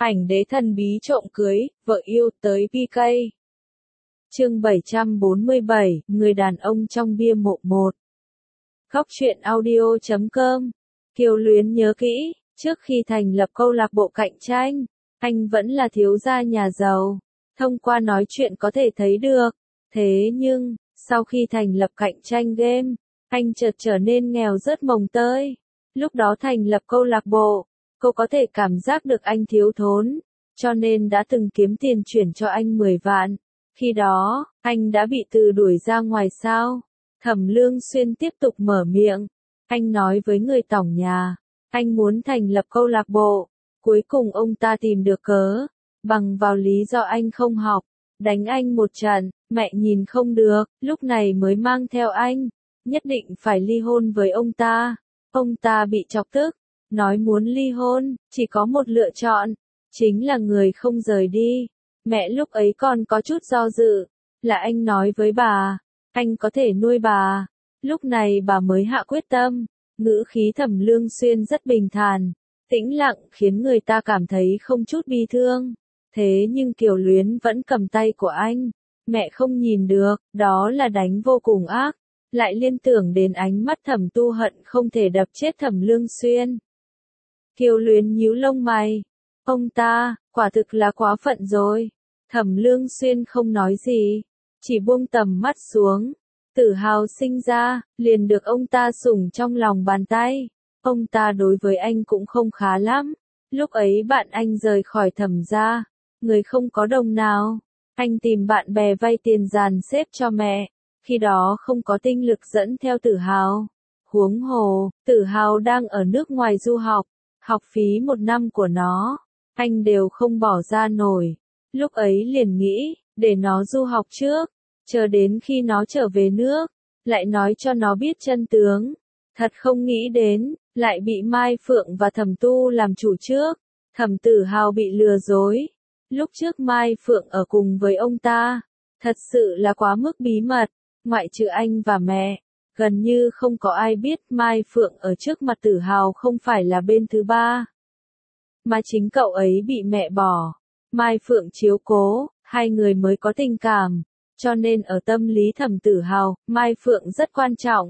Ảnh đế thần bí trộm cưới, vợ yêu tới PK. Chương 747, người đàn ông trong bia mộ 1. Góc truyện audio.com. Kiều Luyến nhớ kỹ, trước khi thành lập câu lạc bộ cạnh tranh, anh vẫn là thiếu gia nhà giàu. Thông qua nói chuyện có thể thấy được. Thế nhưng, sau khi thành lập cạnh tranh game, anh chợt trở nên nghèo rớt mồng tơi. Lúc đó thành lập câu lạc bộ, cô có thể cảm giác được anh thiếu thốn, cho nên đã từng kiếm tiền chuyển cho anh 10 vạn. Khi đó, anh đã bị từ đuổi ra ngoài sao? Thẩm Lương Xuyên tiếp tục mở miệng. Anh nói với người tổng nhà, anh muốn thành lập câu lạc bộ. Cuối cùng ông ta tìm được cớ, bằng vào lý do anh không học, đánh anh một trận, mẹ nhìn không được, lúc này mới mang theo anh, nhất định phải ly hôn với ông ta. Ông ta bị chọc tức, nói muốn ly hôn, chỉ có một lựa chọn, chính là người không rời đi. Mẹ lúc ấy còn có chút do dự, là anh nói với bà, anh có thể nuôi bà. Lúc này bà mới hạ quyết tâm, ngữ khí Thẩm Lương Xuyên rất bình thản, tĩnh lặng khiến người ta cảm thấy không chút bi thương. Thế nhưng Kiều Luyến vẫn cầm tay của anh, mẹ không nhìn được, đó là đánh vô cùng ác. Lại liên tưởng đến ánh mắt Thẩm Tu hận không thể đập chết Thẩm Lương Xuyên. Kiều Luyến nhíu lông mày. Ông ta, quả thực là quá phận rồi. Thẩm Lương Xuyên không nói gì, chỉ buông tầm mắt xuống. Tử Hào sinh ra, liền được ông ta sủng trong lòng bàn tay. Ông ta đối với anh cũng không khá lắm. Lúc ấy bạn anh rời khỏi Thẩm gia, người không có đồng nào. Anh tìm bạn bè vay tiền dàn xếp cho mẹ. Khi đó không có tinh lực dẫn theo Tử Hào. Huống hồ, Tử Hào đang ở nước ngoài du học. Học phí 1 năm của nó, anh đều không bỏ ra nổi. Lúc ấy liền nghĩ, để nó du học trước, chờ đến khi nó trở về nước, lại nói cho nó biết chân tướng. Thật không nghĩ đến, lại bị Mai Phượng và Thẩm Tu làm chủ trước. Thẩm Tử Hào bị lừa dối. Lúc trước Mai Phượng ở cùng với ông ta, thật sự là quá mức bí mật, ngoại trừ anh và mẹ. Gần như không có ai biết Mai Phượng ở trước mặt Tử Hào không phải là bên thứ ba, mà chính cậu ấy bị mẹ bỏ. Mai Phượng chiếu cố, hai người mới có tình cảm, cho nên ở tâm lý Thẩm Tử Hào, Mai Phượng rất quan trọng.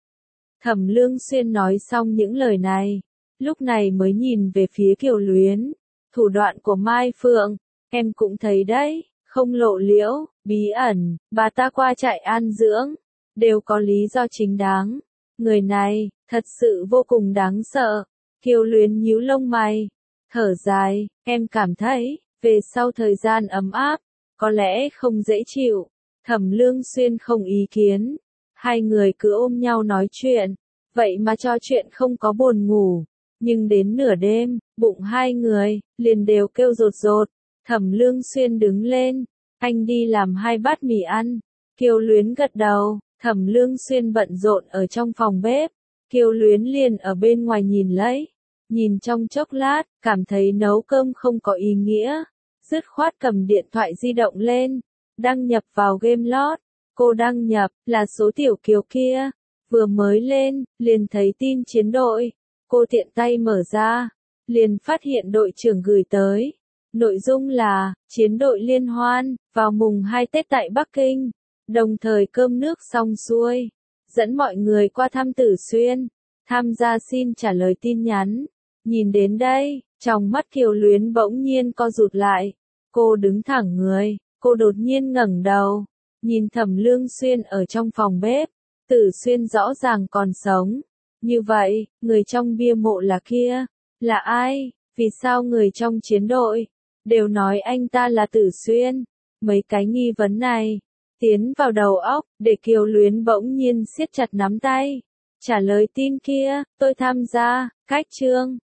Thẩm Lương Xuyên nói xong những lời này, lúc này mới nhìn về phía Kiều Luyến. Thủ đoạn của Mai Phượng, em cũng thấy đấy, không lộ liễu, bí ẩn, bà ta qua trại an dưỡng, đều có lý do chính đáng. Người này, thật sự vô cùng đáng sợ. Kiều Luyến nhíu lông mày, thở dài, em cảm thấy, về sau thời gian ấm áp, có lẽ không dễ chịu. Thẩm Lương Xuyên không ý kiến. Hai người cứ ôm nhau nói chuyện, vậy mà trò chuyện không có buồn ngủ. Nhưng đến nửa đêm, bụng hai người, liền đều kêu rột rột. Thẩm Lương Xuyên đứng lên, anh đi làm 2 bát mì ăn. Kiều Luyến gật đầu. Thẩm Lương Xuyên bận rộn ở trong phòng bếp, Kiều Luyến liền ở bên ngoài nhìn lấy. Nhìn trong chốc lát, cảm thấy nấu cơm không có ý nghĩa, dứt khoát cầm điện thoại di động lên, đăng nhập vào game lót. Cô đăng nhập, là số Tiểu Kiều kia, vừa mới lên, liền thấy tin chiến đội. Cô tiện tay mở ra, liền phát hiện đội trưởng gửi tới. Nội dung là, chiến đội liên hoan, vào mùng 2 Tết tại Bắc Kinh. Đồng thời cơm nước xong xuôi, dẫn mọi người qua thăm Tử Xuyên, tham gia xin trả lời tin nhắn. Nhìn đến đây, trong mắt Kiều Luyến bỗng nhiên co rụt lại. Cô đứng thẳng người, cô đột nhiên ngẩng đầu, nhìn Thẩm Lương Xuyên ở trong phòng bếp. Tử Xuyên rõ ràng còn sống. Như vậy, người trong bia mộ là kia, là ai? Vì sao người trong chiến đội đều nói anh ta là Tử Xuyên? Mấy cái nghi vấn này tiến vào đầu óc, để Kiều Luyến bỗng nhiên siết chặt nắm tay. Trả lời tin kia, tôi tham gia, cách chương.